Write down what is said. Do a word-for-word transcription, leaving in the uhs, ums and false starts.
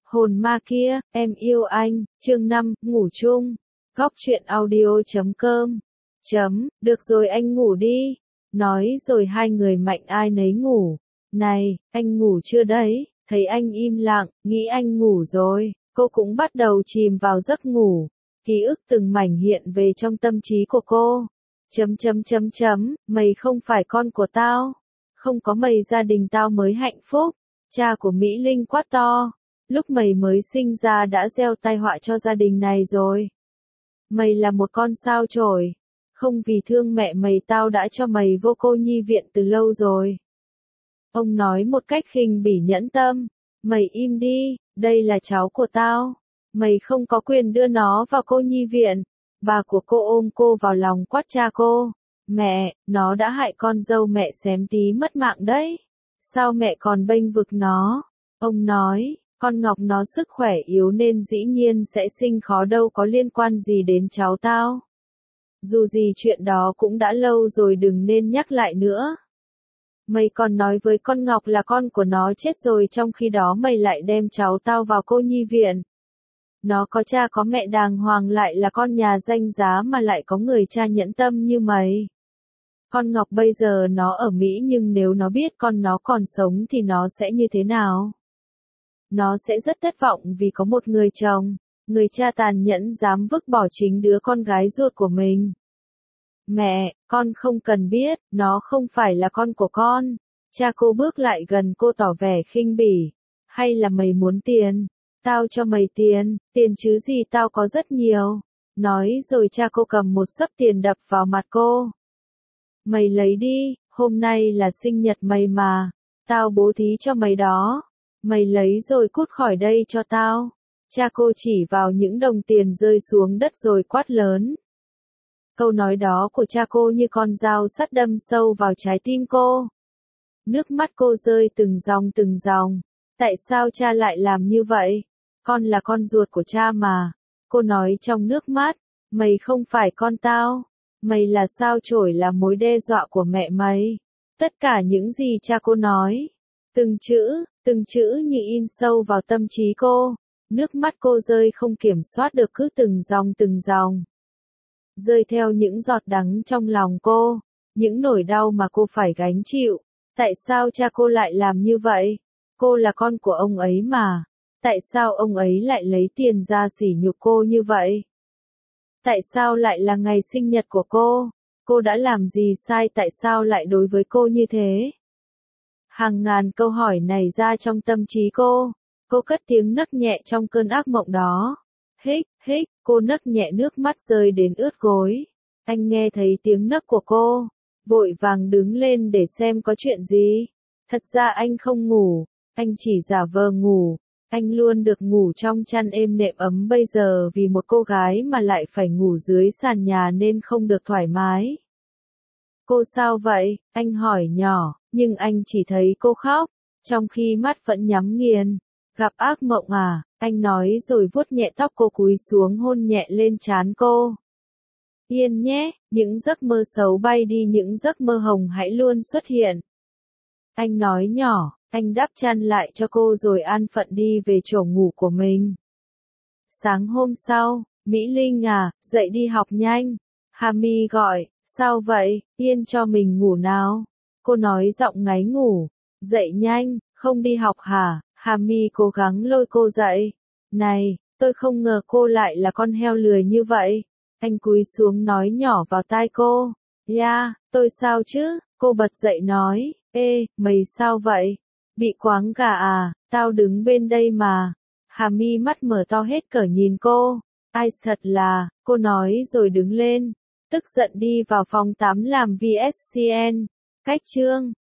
Hồn ma kia, em yêu anh, chương năm, ngủ chung. Góc truyện audio chấm com. Chấm, được rồi anh ngủ đi. Nói rồi hai người mạnh ai nấy ngủ. Này, anh ngủ chưa đấy? Thấy anh im lặng, nghĩ anh ngủ rồi, cô cũng bắt đầu chìm vào giấc ngủ. Ký ức từng mảnh hiện về trong tâm trí của cô. Chấm chấm chấm chấm, mày không phải con của tao. Không có mày gia đình tao mới hạnh phúc. Cha của Mỹ Linh quát to. Lúc mày mới sinh ra đã gieo tai họa cho gia đình này rồi. Mày là một con sao chổi. Không vì thương mẹ mày tao đã cho mày vô cô nhi viện từ lâu rồi. Ông nói một cách khinh bỉ nhẫn tâm. Mày im đi, đây là cháu của tao. Mày không có quyền đưa nó vào cô nhi viện. Bà của cô ôm cô vào lòng quát cha cô. Mẹ, nó đã hại con dâu mẹ xém tí mất mạng đấy. Sao mẹ còn bênh vực nó? Ông nói, con Ngọc nó sức khỏe yếu nên dĩ nhiên sẽ sinh khó đâu có liên quan gì đến cháu tao. Dù gì chuyện đó cũng đã lâu rồi đừng nên nhắc lại nữa. Mày còn nói với con Ngọc là con của nó chết rồi trong khi đó mày lại đem cháu tao vào cô nhi viện. Nó có cha có mẹ đàng hoàng lại là con nhà danh giá mà lại có người cha nhẫn tâm như mày. Con Ngọc bây giờ nó ở Mỹ nhưng nếu nó biết con nó còn sống thì nó sẽ như thế nào? Nó sẽ rất thất vọng vì có một người chồng, người cha tàn nhẫn dám vứt bỏ chính đứa con gái ruột của mình. Mẹ, con không cần biết, nó không phải là con của con. Cha cô bước lại gần cô tỏ vẻ khinh bỉ. Hay là mày muốn tiền? Tao cho mày tiền, tiền chứ gì tao có rất nhiều. Nói rồi cha cô cầm một xấp tiền đập vào mặt cô. Mày lấy đi, hôm nay là sinh nhật mày mà. Tao bố thí cho mày đó. Mày lấy rồi cút khỏi đây cho tao. Cha cô chỉ vào những đồng tiền rơi xuống đất rồi quát lớn. Câu nói đó của cha cô như con dao sắt đâm sâu vào trái tim cô. Nước mắt cô rơi từng dòng từng dòng. Tại sao cha lại làm như vậy? Con là con ruột của cha mà. Cô nói trong nước mắt. Mày không phải con tao. Mày là sao chổi là mối đe dọa của mẹ mày. Tất cả những gì cha cô nói. Từng chữ, từng chữ như in sâu vào tâm trí cô. Nước mắt cô rơi không kiểm soát được cứ từng dòng từng dòng. Rơi theo những giọt đắng trong lòng cô. Những nỗi đau mà cô phải gánh chịu. Tại sao cha cô lại làm như vậy? Cô là con của ông ấy mà. Tại sao ông ấy lại lấy tiền ra sỉ nhục cô như vậy? Tại sao lại là ngày sinh nhật của cô? Cô đã làm gì sai tại sao lại đối với cô như thế? Hàng ngàn câu hỏi này ra trong tâm trí cô. Cô cất tiếng nấc nhẹ trong cơn ác mộng đó. Hích, hích, cô nấc nhẹ nước mắt rơi đến ướt gối. Anh nghe thấy tiếng nấc của cô. Vội vàng đứng lên để xem có chuyện gì. Thật ra anh không ngủ. Anh chỉ giả vờ ngủ. Anh luôn được ngủ trong chăn êm nệm ấm bây giờ vì một cô gái mà lại phải ngủ dưới sàn nhà nên không được thoải mái. Cô sao vậy? Anh hỏi nhỏ, nhưng anh chỉ thấy cô khóc, trong khi mắt vẫn nhắm nghiền. Gặp ác mộng à? Anh nói rồi vuốt nhẹ tóc cô cúi xuống hôn nhẹ lên trán cô. Yên nhé, những giấc mơ xấu bay đi những giấc mơ hồng hãy luôn xuất hiện. Anh nói nhỏ. Anh đắp chăn lại cho cô rồi an phận đi về chỗ ngủ của mình. Sáng hôm sau, Mỹ Linh à, dậy đi học nhanh. Hà My gọi, sao vậy, yên cho mình ngủ nào. Cô nói giọng ngáy ngủ, dậy nhanh, không đi học hả? Hà My cố gắng lôi cô dậy. Này, tôi không ngờ cô lại là con heo lười như vậy. Anh cúi xuống nói nhỏ vào tai cô. Ya, yeah, tôi sao chứ? Cô bật dậy nói, ê, mày sao vậy? Bị quáng gà à, tao đứng bên đây mà. Hà My mắt mở to hết cỡ nhìn cô. Ai thật là, cô nói rồi đứng lên. Tức giận đi vào phòng tắm làm vê ét xê en. Cách chương.